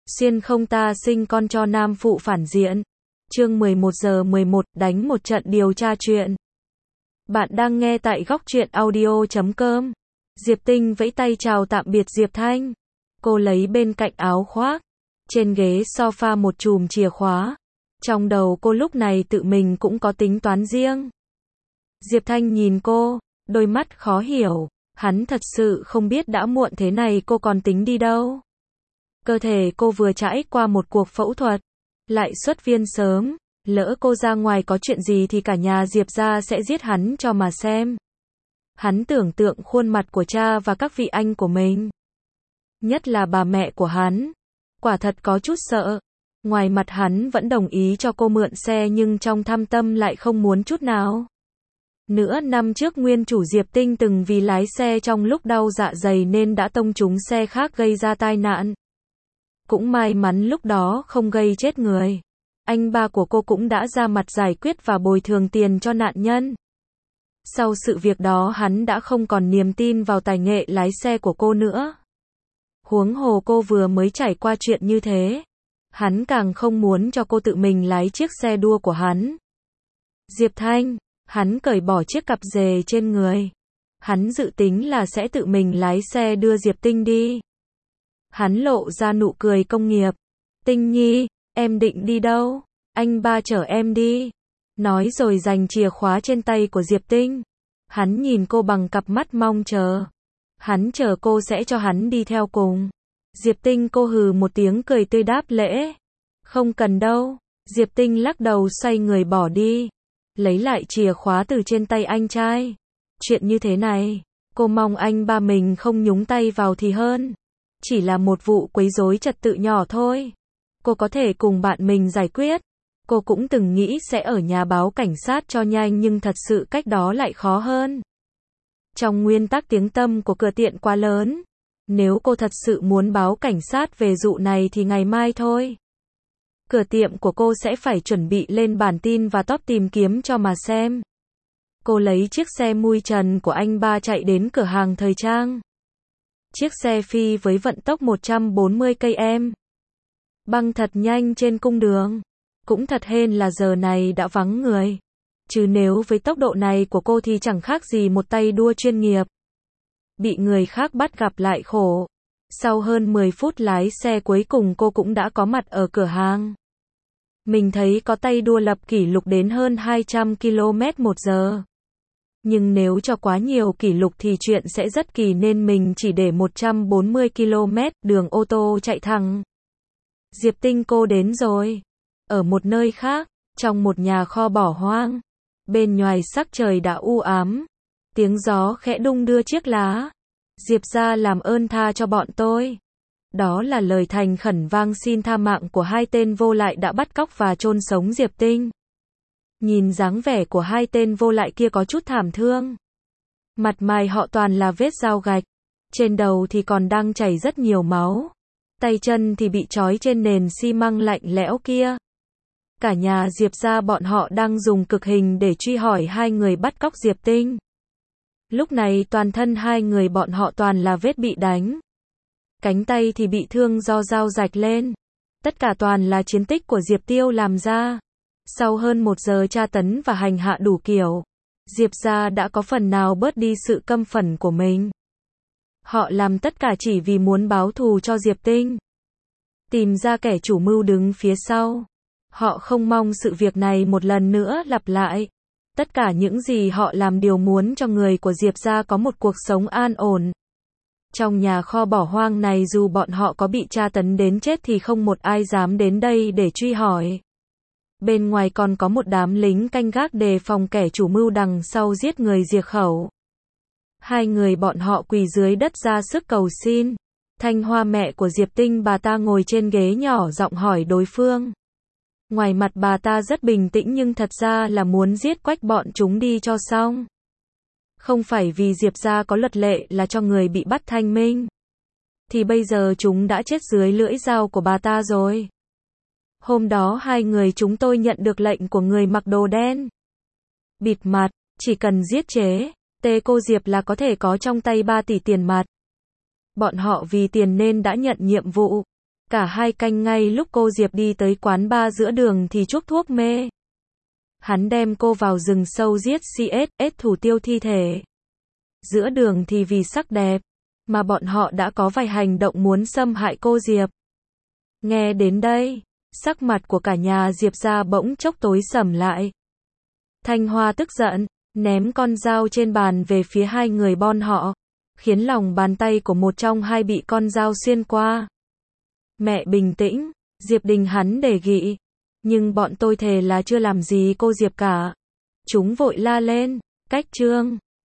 Xuyên không ta sinh con cho nam phụ phản diện. Chương 11 giờ 11, đánh một trận điều tra chuyện. Bạn đang nghe tại góc truyện audio.com. Diệp Tinh vẫy tay chào tạm biệt Diệp Thanh. Cô lấy bên cạnh áo khoác. Trên ghế sofa một chùm chìa khóa. Trong đầu cô lúc này tự mình cũng có tính toán riêng. Diệp Thanh nhìn cô, đôi mắt khó hiểu. Hắn thật sự không biết đã muộn thế này cô còn tính đi đâu. Cơ thể cô vừa trải qua một cuộc phẫu thuật, lại xuất viện sớm, lỡ cô ra ngoài có chuyện gì thì cả nhà Diệp gia sẽ giết hắn cho mà xem. Hắn tưởng tượng khuôn mặt của cha và các vị anh của mình, nhất là bà mẹ của hắn, quả thật có chút sợ. Ngoài mặt hắn vẫn đồng ý cho cô mượn xe nhưng trong thâm tâm lại không muốn chút nào. Nửa năm trước nguyên chủ Diệp Tinh từng vì lái xe trong lúc đau dạ dày nên đã tông trúng xe khác gây ra tai nạn. Cũng may mắn lúc đó không gây chết người. Anh ba của cô cũng đã ra mặt giải quyết và bồi thường tiền cho nạn nhân. Sau sự việc đó hắn đã không còn niềm tin vào tài nghệ lái xe của cô nữa. Huống hồ cô vừa mới trải qua chuyện như thế. Hắn càng không muốn cho cô tự mình lái chiếc xe đua của hắn. Diệp Thanh, hắn cởi bỏ chiếc cặp dề trên người. Hắn dự tính là sẽ tự mình lái xe đưa Diệp Tinh đi. Hắn lộ ra nụ cười công nghiệp. Tinh Nhi, em định đi đâu? Anh ba chở em đi. Nói rồi giành chìa khóa trên tay của Diệp Tinh. Hắn nhìn cô bằng cặp mắt mong chờ. Hắn chờ cô sẽ cho hắn đi theo cùng. Diệp Tinh cô hừ một tiếng cười tươi đáp lễ. Không cần đâu. Diệp Tinh lắc đầu xoay người bỏ đi. Lấy lại chìa khóa từ trên tay anh trai. Chuyện như thế này, cô mong anh ba mình không nhúng tay vào thì hơn. Chỉ là một vụ quấy rối trật tự nhỏ thôi. Cô có thể cùng bạn mình giải quyết. Cô cũng từng nghĩ sẽ ở nhà báo cảnh sát cho nhanh nhưng thật sự cách đó lại khó hơn. Trong nguyên tắc tiếng tăm của cửa tiệm quá lớn. Nếu cô thật sự muốn báo cảnh sát về vụ này thì ngày mai thôi. Cửa tiệm của cô sẽ phải chuẩn bị lên bản tin và top tìm kiếm cho mà xem. Cô lấy chiếc xe mui trần của anh ba chạy đến cửa hàng thời trang. Chiếc xe phi với vận tốc 140 km. Băng thật nhanh trên cung đường. Cũng thật hên là giờ này đã vắng người. Chứ nếu với tốc độ này của cô thì chẳng khác gì một tay đua chuyên nghiệp. Bị người khác bắt gặp lại khổ. Sau hơn 10 phút lái xe cuối cùng cô cũng đã có mặt ở cửa hàng. Mình thấy có tay đua lập kỷ lục đến hơn 200 km/h. Nhưng nếu cho quá nhiều kỷ lục thì chuyện sẽ rất kỳ nên mình chỉ để 140 km đường ô tô chạy thẳng. Diệp Tinh cô đến rồi. Ở một nơi khác, trong một nhà kho bỏ hoang. Bên ngoài sắc trời đã u ám. Tiếng gió khẽ đung đưa chiếc lá. Diệp gia làm ơn tha cho bọn tôi. Đó là lời thành khẩn vang xin tha mạng của hai tên vô lại đã bắt cóc và chôn sống Diệp Tinh. Nhìn dáng vẻ của hai tên vô lại kia có chút thảm thương. Mặt mày họ toàn là vết dao gạch. Trên đầu thì còn đang chảy rất nhiều máu. Tay chân thì bị trói trên nền xi măng lạnh lẽo kia. Cả nhà Diệp gia bọn họ đang dùng cực hình để truy hỏi hai người bắt cóc Diệp Tinh. Lúc này toàn thân hai người bọn họ toàn là vết bị đánh. Cánh tay thì bị thương do dao rạch lên. Tất cả toàn là chiến tích của Diệp Tiêu làm ra. Sau hơn 1 giờ tra tấn và hành hạ đủ kiểu, Diệp gia đã có phần nào bớt đi sự căm phẫn của mình. Họ làm tất cả chỉ vì muốn báo thù cho Diệp Tinh. Tìm ra kẻ chủ mưu đứng phía sau. Họ không mong sự việc này một lần nữa lặp lại. Tất cả những gì họ làm đều muốn cho người của Diệp gia có một cuộc sống an ổn. Trong nhà kho bỏ hoang này dù bọn họ có bị tra tấn đến chết thì không một ai dám đến đây để truy hỏi. Bên ngoài còn có một đám lính canh gác đề phòng kẻ chủ mưu đằng sau giết người diệt khẩu. Hai người bọn họ quỳ dưới đất ra sức cầu xin. Thanh Hoa mẹ của Diệp Tinh bà ta ngồi trên ghế nhỏ giọng hỏi đối phương. Ngoài mặt bà ta rất bình tĩnh nhưng thật ra là muốn giết quách bọn chúng đi cho xong. Không phải vì Diệp gia có luật lệ là cho người bị bắt thanh minh. Thì bây giờ chúng đã chết dưới lưỡi dao của bà ta rồi. Hôm đó hai người chúng tôi nhận được lệnh của người mặc đồ đen. Bịt mặt, chỉ cần giết chế, cô Diệp là có thể có trong tay 3 tỷ tiền mặt. Bọn họ vì tiền nên đã nhận nhiệm vụ. Cả hai canh ngay lúc cô Diệp đi tới quán bar giữa đường thì chuốc thuốc mê. Hắn đem cô vào rừng sâu giết CS thủ tiêu thi thể. Giữa đường thì vì sắc đẹp, mà bọn họ đã có vài hành động muốn xâm hại cô Diệp. Nghe đến đây, sắc mặt của cả nhà Diệp gia bỗng chốc tối sầm lại. Thanh Hoa tức giận, ném con dao trên bàn về phía hai người bọn họ, khiến lòng bàn tay của một trong hai bị con dao xuyên qua. Mẹ bình tĩnh, Diệp Đình hắn đề nghị. Nhưng bọn tôi thề là chưa làm gì cô Diệp cả. Chúng vội la lên, cách chương.